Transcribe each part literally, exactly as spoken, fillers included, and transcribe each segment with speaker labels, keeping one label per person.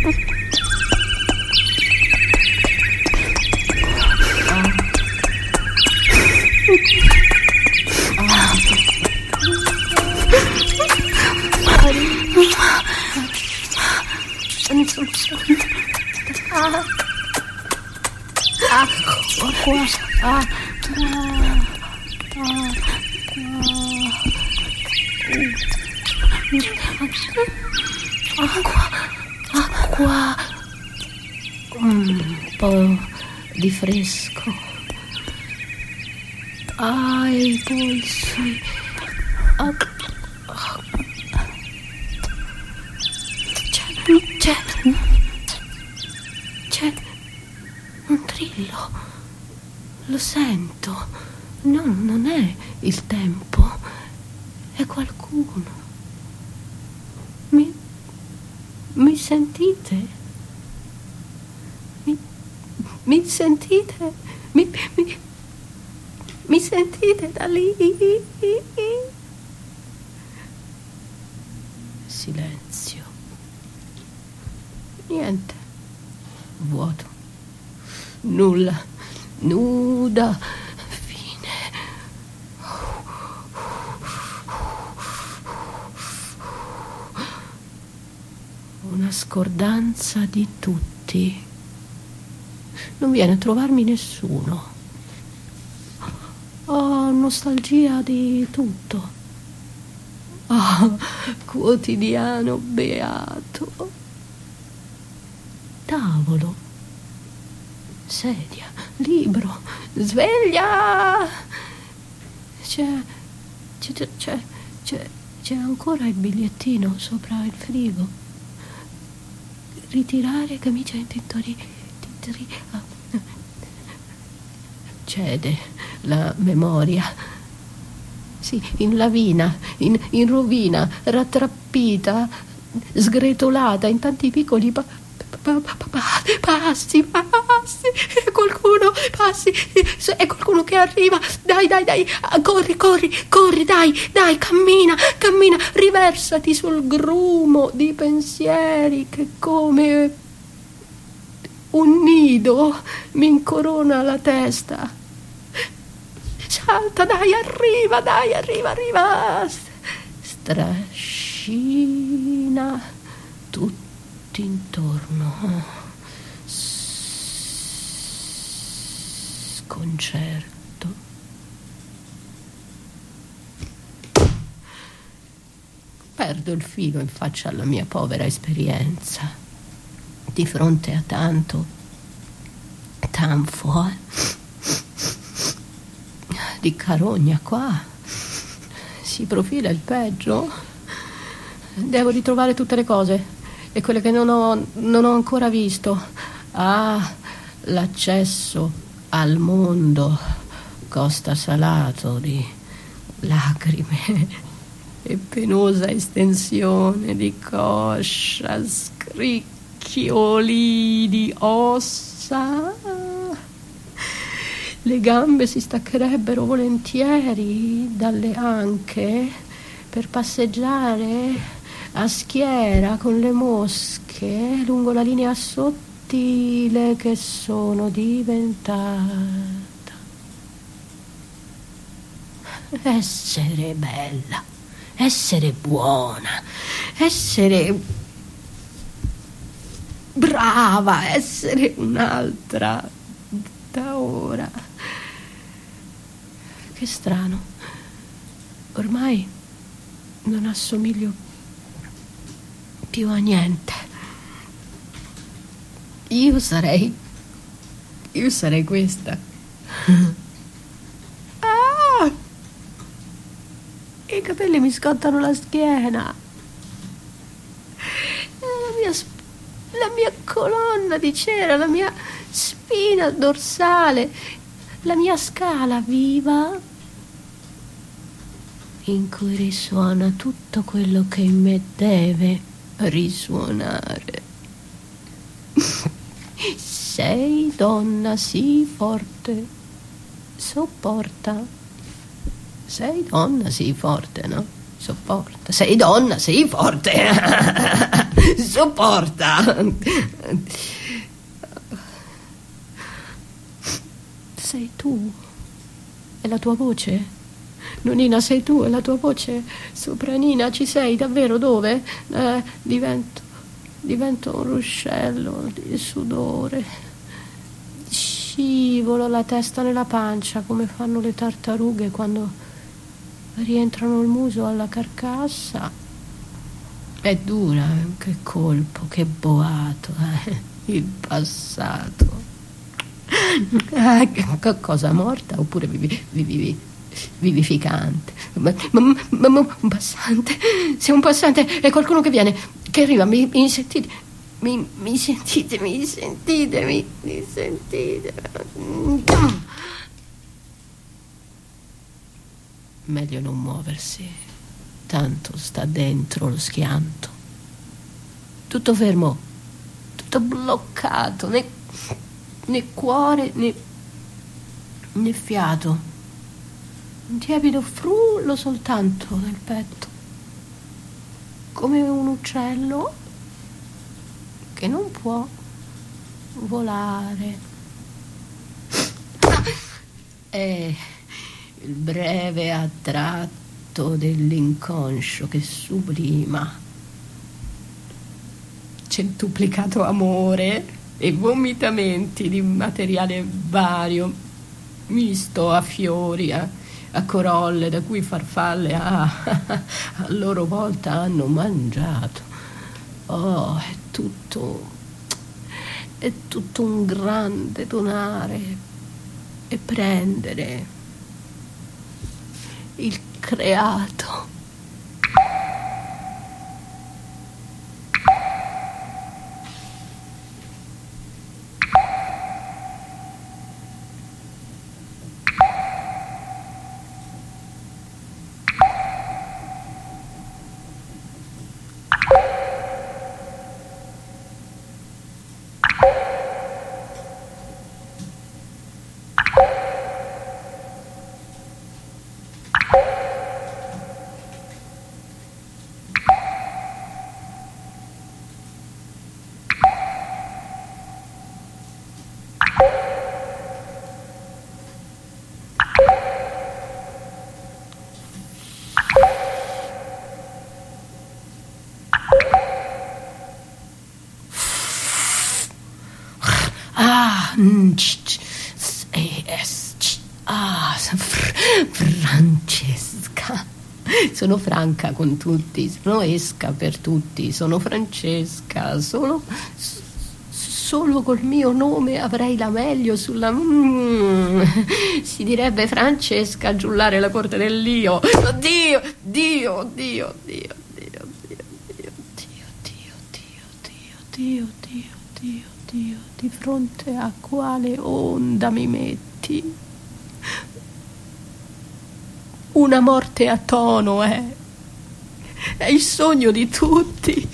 Speaker 1: Ah, acqua qua, acqua, acqua, acqua, un po' di fresco ai polsi. C'è, c'è un trillo, lo sento, no, non è il tempo, è qualcuno. Mi, mi sentite? Mi, mi sentite? Mi, mi, mi sentite da lì? Silenzio. Niente, vuoto, nulla, nuda, fine. Una scordanza di tutti. Non viene a trovarmi nessuno. Ho nostalgia di tutto. Oh, quotidiano beato. Tavolo, sedia, libro, sveglia! C'è, c'è, c'è, c'è, c'è ancora il bigliettino sopra il frigo. Ritirare camicia in tintori, tintori. Cede la memoria. Sì, in lavina, in, in rovina, rattrappita, sgretolata in tanti piccoli pa- passi, passi, qualcuno, passi, è qualcuno che arriva, dai, dai, dai, corri, corri, corri, dai, dai, cammina, cammina, riversati sul grumo di pensieri che come un nido mi incorona la testa. Salta, dai, arriva, dai, arriva, arriva, strascina tutto intorno, sconcerto. Perdo il filo in faccia alla mia povera esperienza, di fronte a tanto tanfo eh? di carogna qua. Si profila il peggio. Devo ritrovare tutte le cose e quelle che non ho, non ho ancora visto. Ah, l'accesso al mondo costa salato di lacrime e penosa estensione di coscia, scricchioli di ossa. Le gambe si staccherebbero volentieri dalle anche per passeggiare a schiera con le mosche lungo la linea sottile che sono diventata. Essere bella, essere buona, essere brava, essere un'altra da ora. Che strano, ormai non assomiglio più a niente. Io sarei io sarei questa. Ah, i capelli mi scottano la schiena, la mia, la mia colonna di cera, la mia spina dorsale, la mia scala viva in cui risuona tutto quello che in me deve risuonare. Sei donna, sii forte, sopporta. Sei donna, sii forte, no? Sopporta. Sei donna, sii forte. Sopporta. Sei tu? È la tua voce? Nonina, sei tu? È la tua voce? Sopranina, ci sei davvero? Dove? Eh, divento, divento un ruscello di sudore. Scivolo la testa nella pancia come fanno le tartarughe quando rientrano il muso alla carcassa. È dura, che colpo, che boato, eh? Il passato. Ah, che cosa, morta oppure vivi, vivi, vivificante? Ma, ma, ma, ma un passante, sei un passante, è qualcuno che viene, che arriva, mi, mi sentite, mi, mi sentite, mi sentite, mi, mi sentite. Meglio non muoversi, tanto sta dentro lo schianto. Tutto fermo, tutto bloccato, né, né cuore né, né fiato. Un tiepido frullo soltanto nel petto, come un uccello che non può volare. È il breve attratto dell'inconscio che sublima, centuplicato amore e vomitamenti di materiale vario, misto a fiori, a, a corolle da cui farfalle ah, a loro volta hanno mangiato. Oh, è tutto, è tutto un grande donare e prendere il creato. Ah, ah, Francesca. Sono franca con tutti, sono esca per tutti, sono Francesca, solo, solo col mio nome avrei la meglio sulla... Mm, si direbbe Francesca giullare la corte dell'Io. Dio, Dio, Dio, Dio, Dio, Dio, Dio, Dio, Dio, Dio, Dio, Dio, Dio, Dio, di fronte a quale onda mi metti? Una morte a tono, eh? È il sogno di tutti.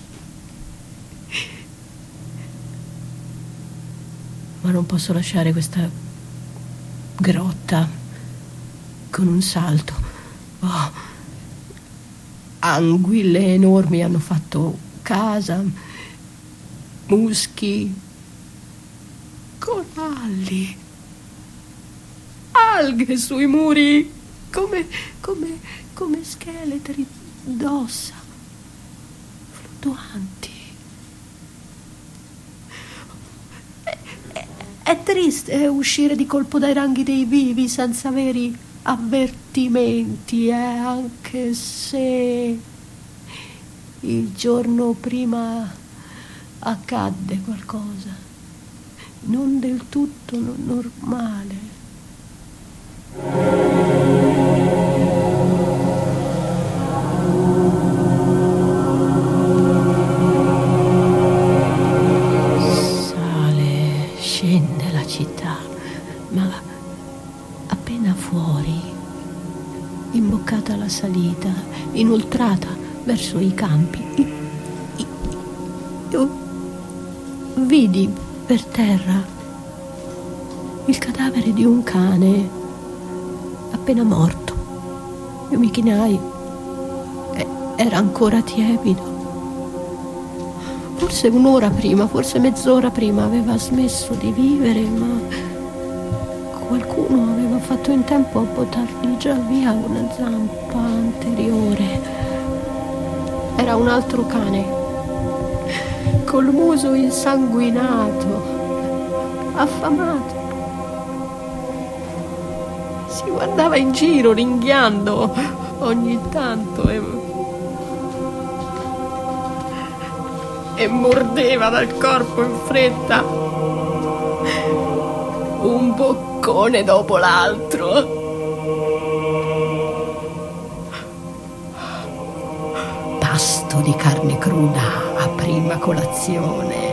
Speaker 1: Ma non posso lasciare questa grotta con un salto. Oh, anguille enormi hanno fatto casa, muschi, coralli, alghe sui muri, come, come, come scheletri d'ossa fluttuanti. È, è, è triste uscire di colpo dai ranghi dei vivi senza veri avvertimenti, eh, anche se il giorno prima accadde qualcosa non del tutto no- normale. Sale, scende la città, ma appena fuori, imboccata la salita, inoltrata verso i campi, io vidi per terra il cadavere di un cane appena morto. Io mi chinai, era ancora tiepido. forse un'ora prima, forse mezz'ora prima aveva smesso di vivere, ma qualcuno aveva fatto in tempo a buttargli già via una zampa anteriore. Era un altro cane, col muso insanguinato, affamato. Si guardava in giro ringhiando ogni tanto e, e mordeva dal corpo in fretta un boccone dopo l'altro. Pasto di carne cruda a prima colazione.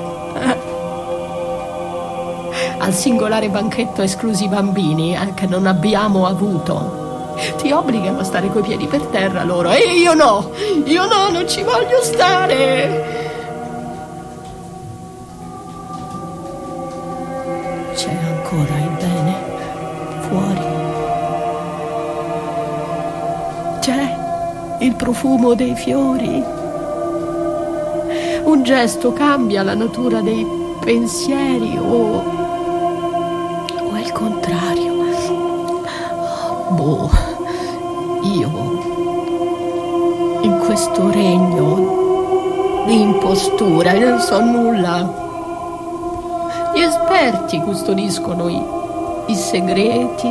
Speaker 1: Al singolare banchetto esclusi i bambini, eh, che non abbiamo avuto. Ti obbligano a stare coi piedi per terra loro, e io no, io no, non ci voglio stare. C'è ancora il bene fuori. C'è il profumo dei fiori. Un gesto cambia la natura dei pensieri o o è il contrario. Boh, io in questo regno di impostura non so nulla. Gli esperti custodiscono i, i segreti,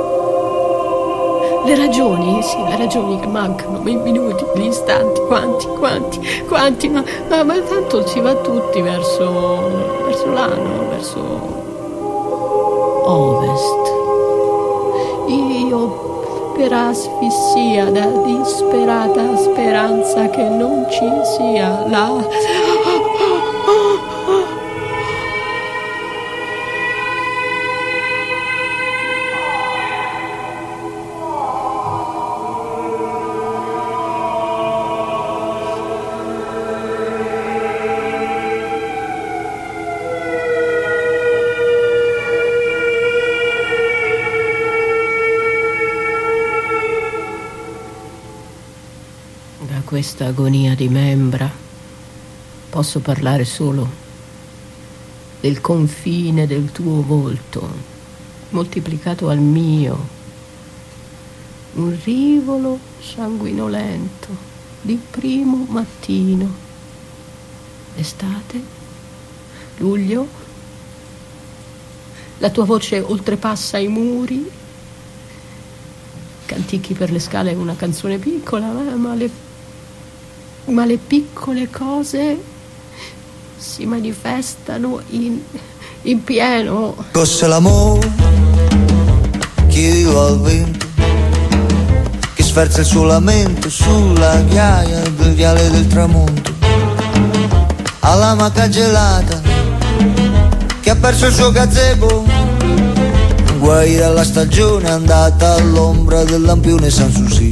Speaker 1: le ragioni, sì, le ragioni che mancano, i minuti, gli istanti, quanti, quanti, quanti, ma, ma, ma tanto si va tutti verso, verso là, no? Verso ovest. Io per asfissia da disperata speranza che non ci sia là. Questa agonia di membra posso parlare solo del confine del tuo volto moltiplicato al mio, un rivolo sanguinolento di primo mattino, estate, luglio. La tua voce oltrepassa i muri, cantichi per le scale una canzone piccola, ma le Ma le piccole cose si manifestano in, in pieno.
Speaker 2: Cos'è l'amore? Chiedilo al vento che sferza il suo lamento sulla ghiaia del viale del tramonto, alla maca gelata che ha perso il suo gazebo, guai dalla stagione andata all'ombra del lampione Sanssouci.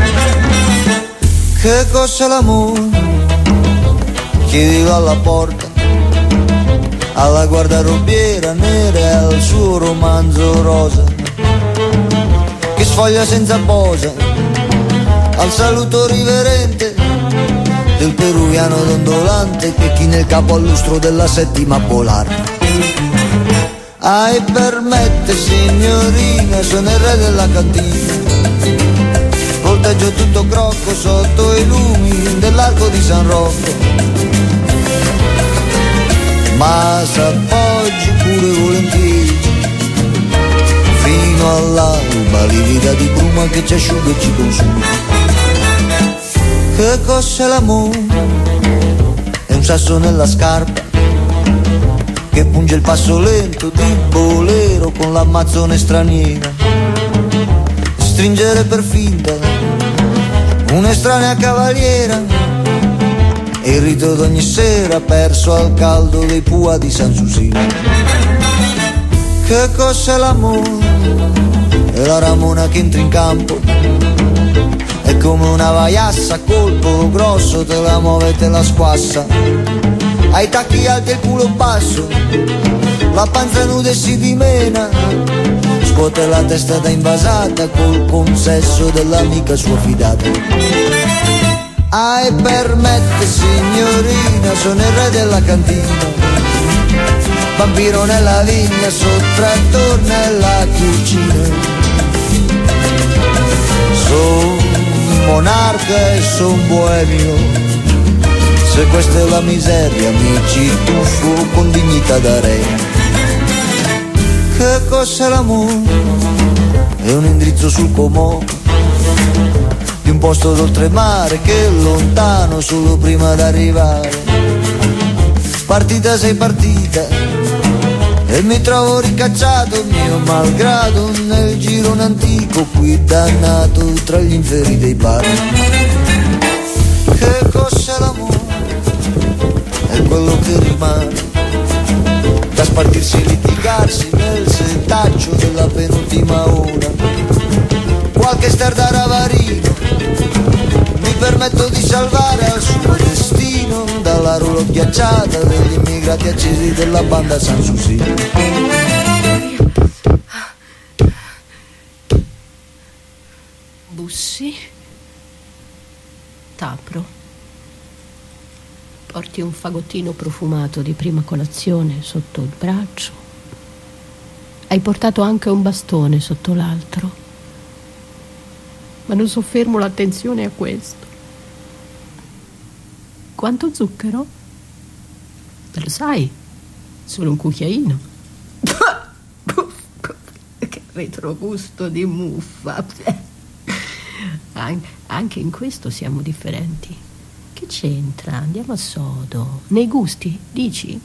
Speaker 2: Che cos'è l'amore? Chiedilo alla porta, alla guardarobiera nera e al suo romanzo rosa che sfoglia senza posa, al saluto riverente del peruviano dondolante che china il capo al lustro della settima polare. Ah, e permette signorina, sono il re della cantina, volteggio tutto crocco sotto i lumi dell'arco di San Rocco, ma s'appoggi pure volentieri fino all'alba, livida di bruma che ci asciuga e ci consuma. Che cos'è l'amore? È un sasso nella scarpa che punge il passo lento di bolero con l'ammazzone straniera, stringere per finta un'estranea cavaliera e il rito d'ogni sera perso al caldo dei pua di Sanssouci. Che cos'è l'amore? È la ramona che entra in campo, è come una vaiassa, colpo grosso te la muove e te la squassa, ai tacchi alti e il culo basso, la panza nuda e si dimena, scuote la testa da invasata col consesso dell'amica sua fidata. Ah, e permette signorina, sono il re della cantina, vampiro nella vigna, sottrattor nella cucina. Son monarca e son boemio, se questa è la miseria mi ci tuffo con dignità da re. Che cos'è l'amore? È un indirizzo sul Comò, di un posto d'oltremare che è lontano solo prima d'arrivare. Partita sei partita e mi trovo ricacciato mio malgrado nel girone antico qui dannato tra gli inferi dei bar. Che cos'è l'amore? È quello che rimane da spartirsi e litigarsi nel setaccio della penultima ora. Qualche star da ravarino mi permetto di salvare al suo destino dalla ruolo ghiacciata degli immigrati accesi della banda Sanssouci.
Speaker 1: Bussi, t'apro, porti un fagottino profumato di prima colazione sotto il braccio, hai portato anche un bastone sotto l'altro, ma non soffermo l'attenzione a questo. Quanto zucchero? Lo sai, solo un cucchiaino. Che retrogusto di muffa. An- anche in questo siamo differenti. Che c'entra? Andiamo a sodo. Nei gusti, dici?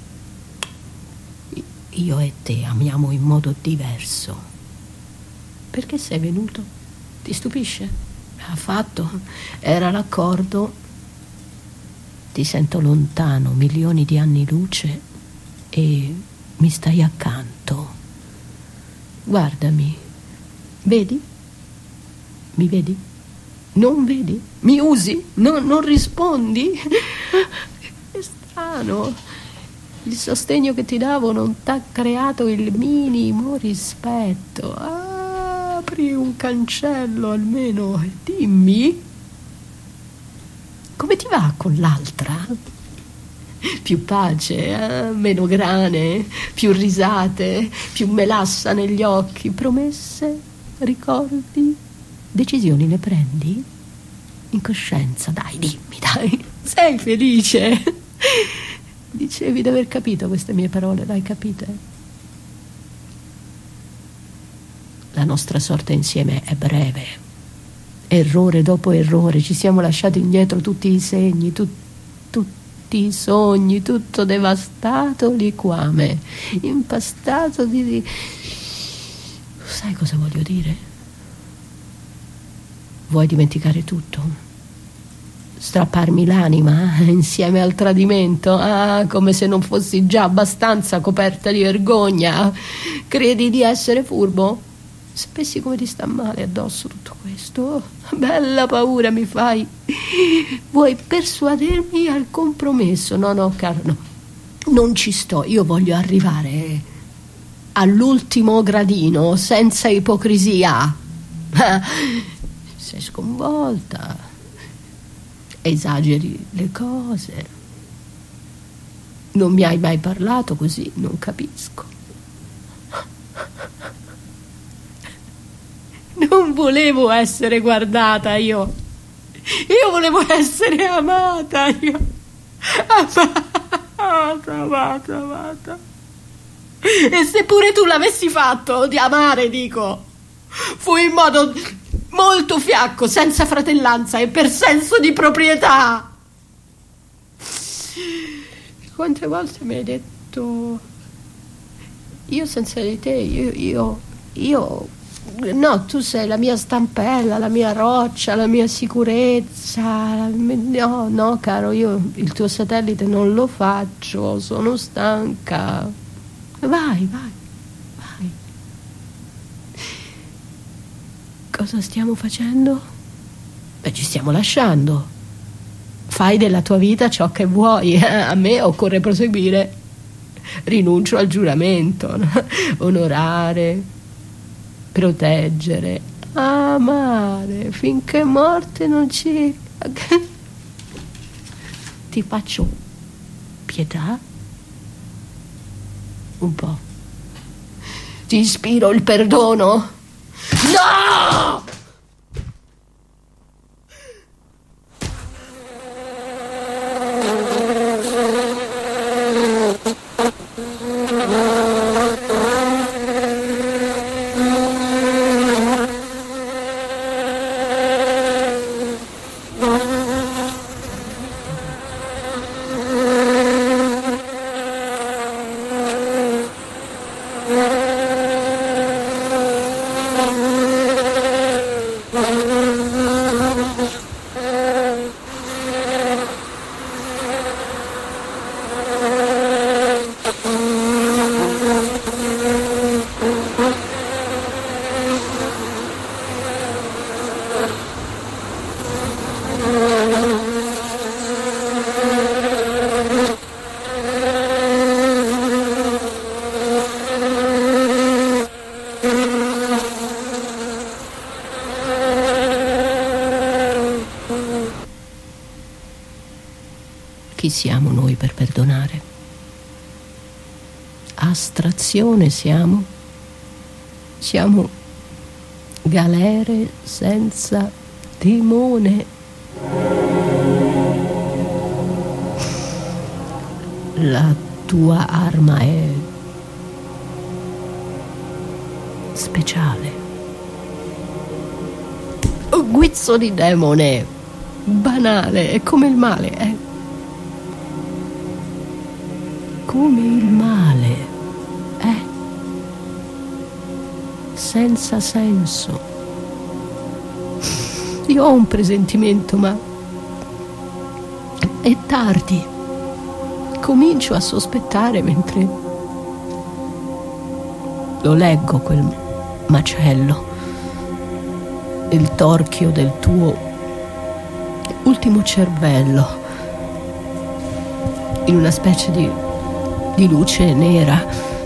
Speaker 1: Io e te amiamo in modo diverso. Perché sei venuto? Ti stupisce? Ha fatto. Era l'accordo. Ti sento lontano, milioni di anni luce, e mi stai accanto. Guardami. Vedi? Mi vedi? Non vedi? Mi usi? No, non rispondi? È strano. Il sostegno che ti davo non t'ha creato il minimo rispetto. Apri un cancello almeno, dimmi. Come ti va con l'altra? Più pace, eh? Meno grane, più risate, più melassa negli occhi, promesse, ricordi, decisioni ne prendi? In coscienza, dai, dimmi, dai. Sei felice? Dicevi di aver capito queste mie parole, l'hai capite? La nostra sorte insieme è breve. Errore dopo errore, ci siamo lasciati indietro tutti i segni, tu, tutti i sogni, tutto devastato, liquame, impastato di, di... Sai cosa voglio dire? Vuoi dimenticare tutto? Strapparmi l'anima eh, insieme al tradimento? Ah, come se non fossi già abbastanza coperta di vergogna. Credi di essere furbo? Sapessi come ti sta male addosso tutto questo? Bella paura mi fai. Vuoi persuadermi al compromesso? No, no, caro, no. Non ci sto. Io voglio arrivare all'ultimo gradino, senza ipocrisia. Sei sconvolta. Esageri le cose. Non mi hai mai parlato così, non capisco. Non volevo essere guardata io. Io volevo essere amata io. Amata, amata, amata. E se pure tu l'avessi fatto, di amare, dico, fu in modo molto fiacco, senza fratellanza e per senso di proprietà. Quante volte mi hai detto, io senza di te, io, io, io no, tu sei la mia stampella, la mia roccia, la mia sicurezza. No, no, caro, io il tuo satellite non lo faccio, sono stanca. Vai, vai, vai. Cosa stiamo facendo? Beh, ci stiamo lasciando. Fai della tua vita ciò che vuoi. A me occorre proseguire. Rinuncio al giuramento. Onorare, proteggere, amare finché morte non ci ti faccio pietà? Un po'. Ti ispiro il perdono? No! Chi siamo noi per perdonare? Astrazione siamo? Siamo galere senza timone. La tua arma è speciale. Un guizzo di demone, banale, è come il male, è come il male, è senza senso. Io ho un presentimento, ma è tardi. Comincio a sospettare mentre lo leggo quel macello, il torchio del tuo ultimo cervello, in una specie di, di luce nera,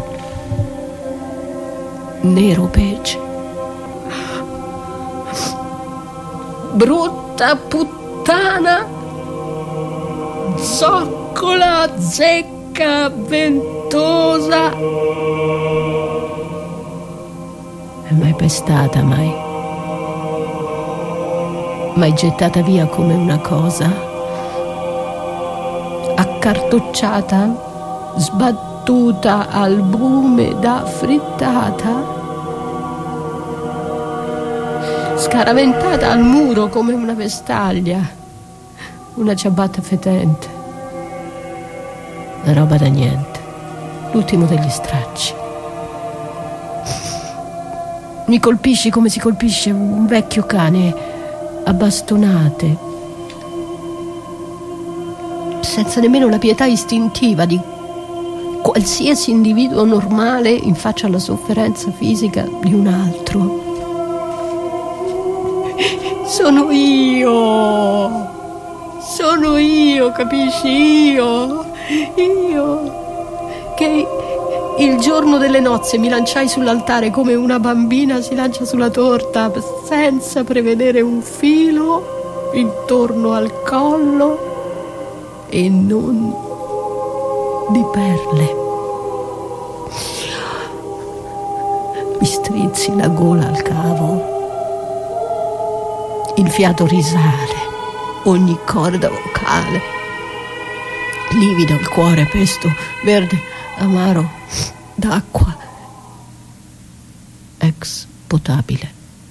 Speaker 1: nero pece. Brutta puttana, zoccola, zecca, ventosa. E mai pestata, mai? Mai gettata via come una cosa? Accartocciata, sbattuta al bume da frittata? Scaraventata al muro come una vestaglia, una ciabatta fetente, una roba da niente, l'ultimo degli stracci. Mi colpisci come si colpisce un vecchio cane a bastonate, senza nemmeno la pietà istintiva di qualsiasi individuo normale in faccia alla sofferenza fisica di un altro. Sono io, sono io, capisci? Io, io, che il giorno delle nozze mi lanciai sull'altare come una bambina si lancia sulla torta, senza prevedere un filo intorno al collo e non di perle. Mi strizzi la gola al cavo, il fiato risale, ogni corda vocale, livido il cuore pesto, verde, amaro, d'acqua, ex potabile.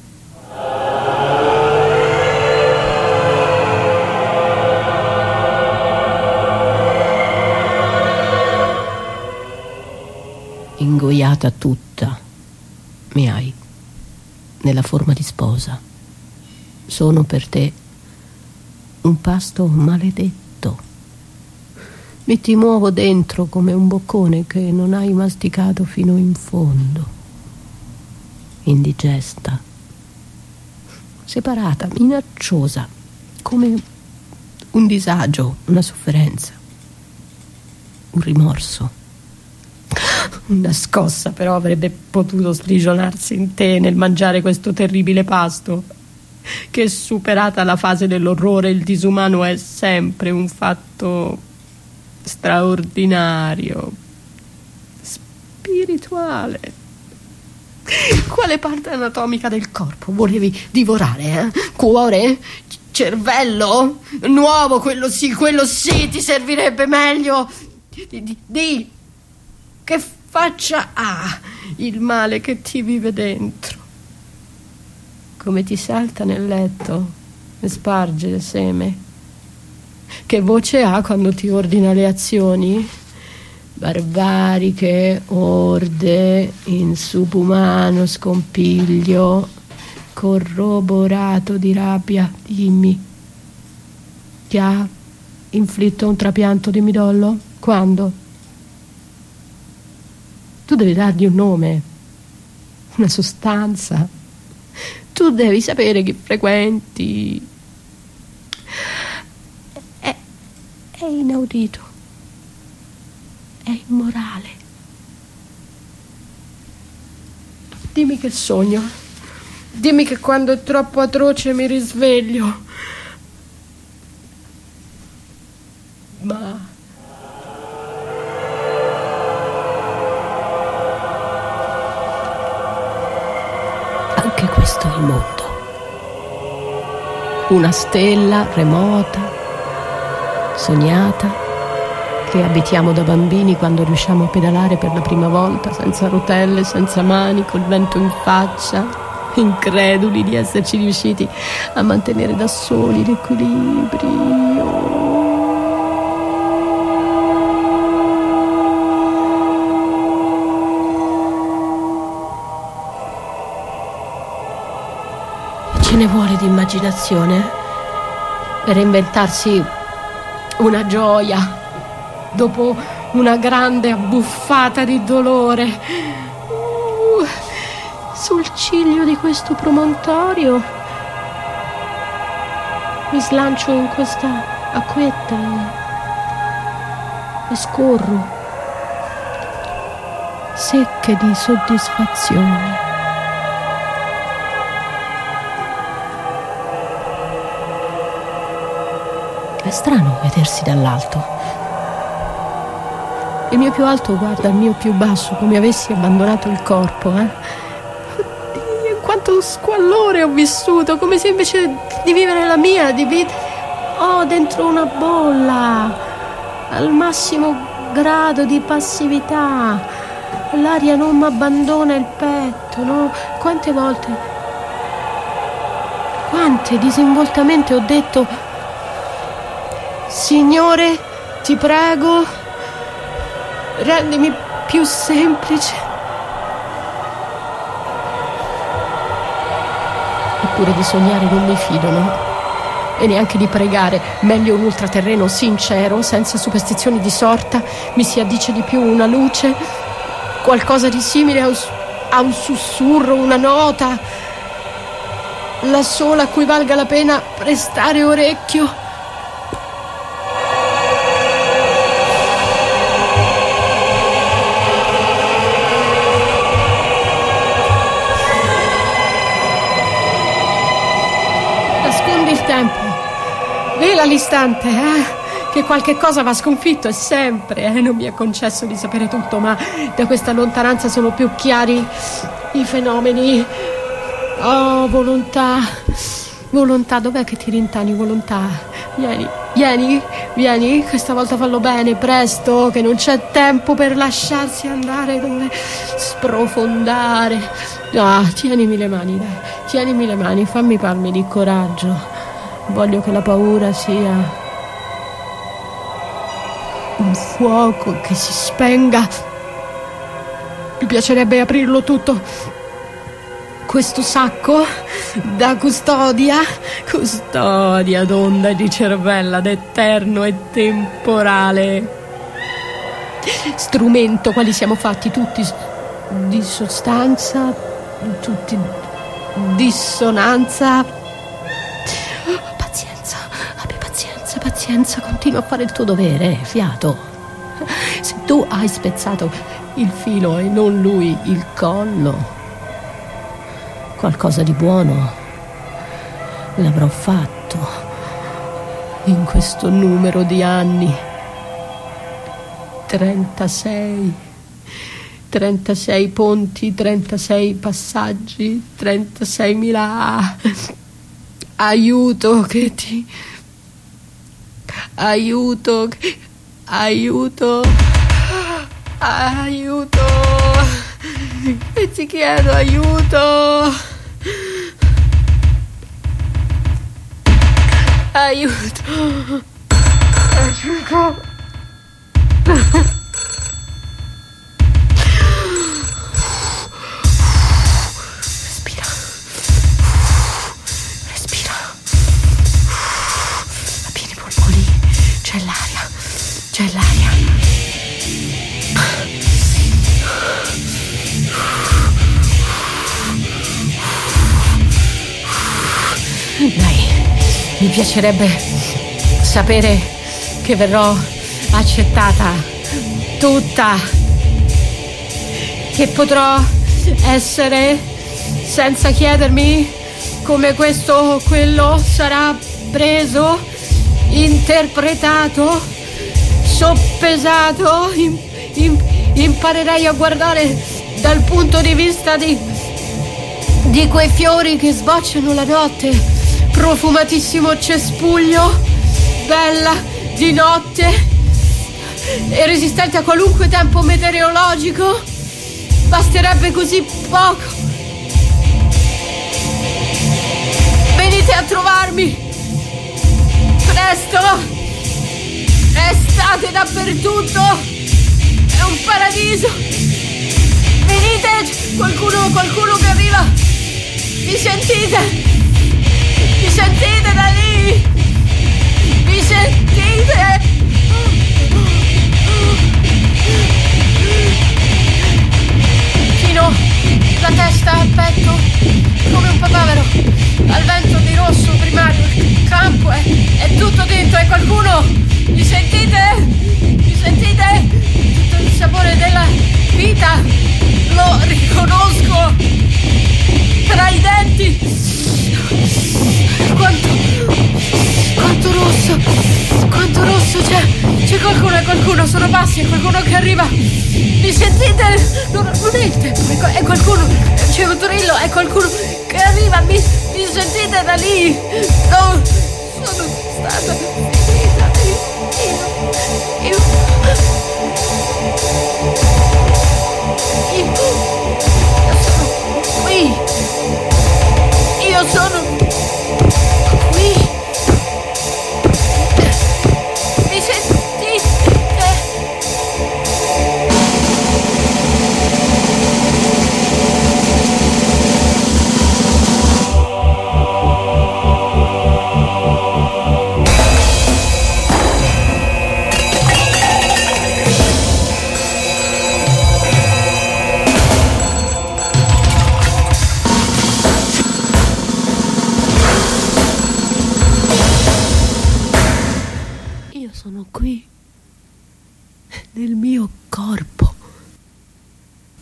Speaker 1: Ingoiata tutta, mi hai, nella forma di sposa. Sono per te un pasto maledetto. Mi ti muovo dentro come un boccone che non hai masticato fino in fondo. Indigesta, separata, minacciosa, come un disagio, una sofferenza, un rimorso. Una scossa però avrebbe potuto sprigionarsi in te nel mangiare questo terribile pasto. che superata la fase dell'orrore il disumano è sempre un fatto straordinario, spirituale. Quale parte anatomica del corpo volevi divorare, eh? Cuore? Cervello? Nuovo, quello sì, quello sì, ti servirebbe meglio. Di, di, di che faccia ha il male che ti vive dentro? Come ti salta nel letto e sparge il seme? Che voce ha quando ti ordina le azioni? Barbariche, orde, in subumano scompiglio, corroborato di rabbia. Dimmi, ti ha inflitto un trapianto di midollo? Quando? Tu devi dargli un nome, una sostanza. Tu devi sapere chi frequenti. È, è inaudito. È immorale. Dimmi che sogno. Dimmi che quando è troppo atroce mi risveglio. Ma anche questo è il mondo. Una stella remota, sognata, che abitiamo da bambini quando riusciamo a pedalare per la prima volta, senza rotelle, senza mani, col vento in faccia, increduli di esserci riusciti a mantenere da soli l'equilibrio. Ce ne vuole di immaginazione per inventarsi una gioia dopo una grande abbuffata di dolore. Uh, sul ciglio di questo promontorio mi slancio in questa acquetta e, e scorro, secche di soddisfazione. È strano vedersi dall'alto. Il mio più alto guarda il mio più basso, come avessi abbandonato il corpo, eh? Oddio, quanto squallore ho vissuto, come se invece di vivere la mia, di vivere oh, dentro una bolla, al massimo grado di passività. L'aria non mi abbandona il petto, no? Quante volte, quante disinvoltamente ho detto: Signore, ti prego, rendimi più semplice. Eppure di sognare non mi fido, no? E neanche di pregare. Meglio un ultraterreno sincero, senza superstizioni di sorta. Mi si addice di più una luce, qualcosa di simile a un, a un sussurro, una nota, la sola a cui valga la pena prestare orecchio. Vela l'istante, eh? Che qualche cosa va sconfitto e sempre, eh? Non mi è concesso di sapere tutto, ma da questa lontananza sono più chiari i fenomeni. Oh, volontà, volontà, dov'è che ti rintani, volontà? Vieni, vieni, vieni, questa volta fallo bene, presto, che non c'è tempo per lasciarsi andare, dove sprofondare. Ah, tienimi le mani, dai, tienimi le mani, fammi palmi di coraggio. Voglio che la paura sia un fuoco che si spenga. Mi piacerebbe aprirlo tutto, questo sacco, da custodia, custodia d'onda di cervella, d'eterno e temporale strumento, quali siamo fatti tutti di sostanza, tutti dissonanza. Pazienza, continua a fare il tuo dovere, fiato. Se tu hai spezzato il filo e non lui il collo, qualcosa di buono l'avrò fatto in questo numero di anni. trentasei. trentasei ponti, trentasei passaggi, trentaseimila. Aiuto che ti... Aiuto, aiuto, aiuto, e ti chiedo aiuto, aiuto, aiuto. Respira, respira, a pieni polmoni, c'è l'aria, c'è l'aria. Dai, mi piacerebbe sapere che verrò accettata tutta, che potrò essere senza chiedermi come questo o quello sarà preso, interpretato, soppesato. im, im, imparerei a guardare dal punto di vista di, di quei fiori che sbocciano la notte, profumatissimo cespuglio, bella di notte e resistente a qualunque tempo meteorologico. Basterebbe così poco. Venite a trovarmi presto, è estate dappertutto, è un paradiso. Venite, qualcuno, qualcuno che arriva. Mi sentite? Mi sentite da lì? Mi sentite? Chino la testa al petto come un papavero al vento di rosso primario. Il campo è, è tutto dentro. E qualcuno? Mi sentite? Mi sentite? Tutto il sapore della vita lo riconosco tra i denti. Quanto, quanto rosso, quanto rosso c'è, c'è qualcuno, è qualcuno, sono passi, è qualcuno che arriva. Mi sentite? Non, non è il tempo, è, è qualcuno, c'è un trillo, è qualcuno che arriva, mi, mi sentite da lì? No, sono stata finita, io, io, io, io sono qui, io sono qui. Mi sentite? Sono qui, nel mio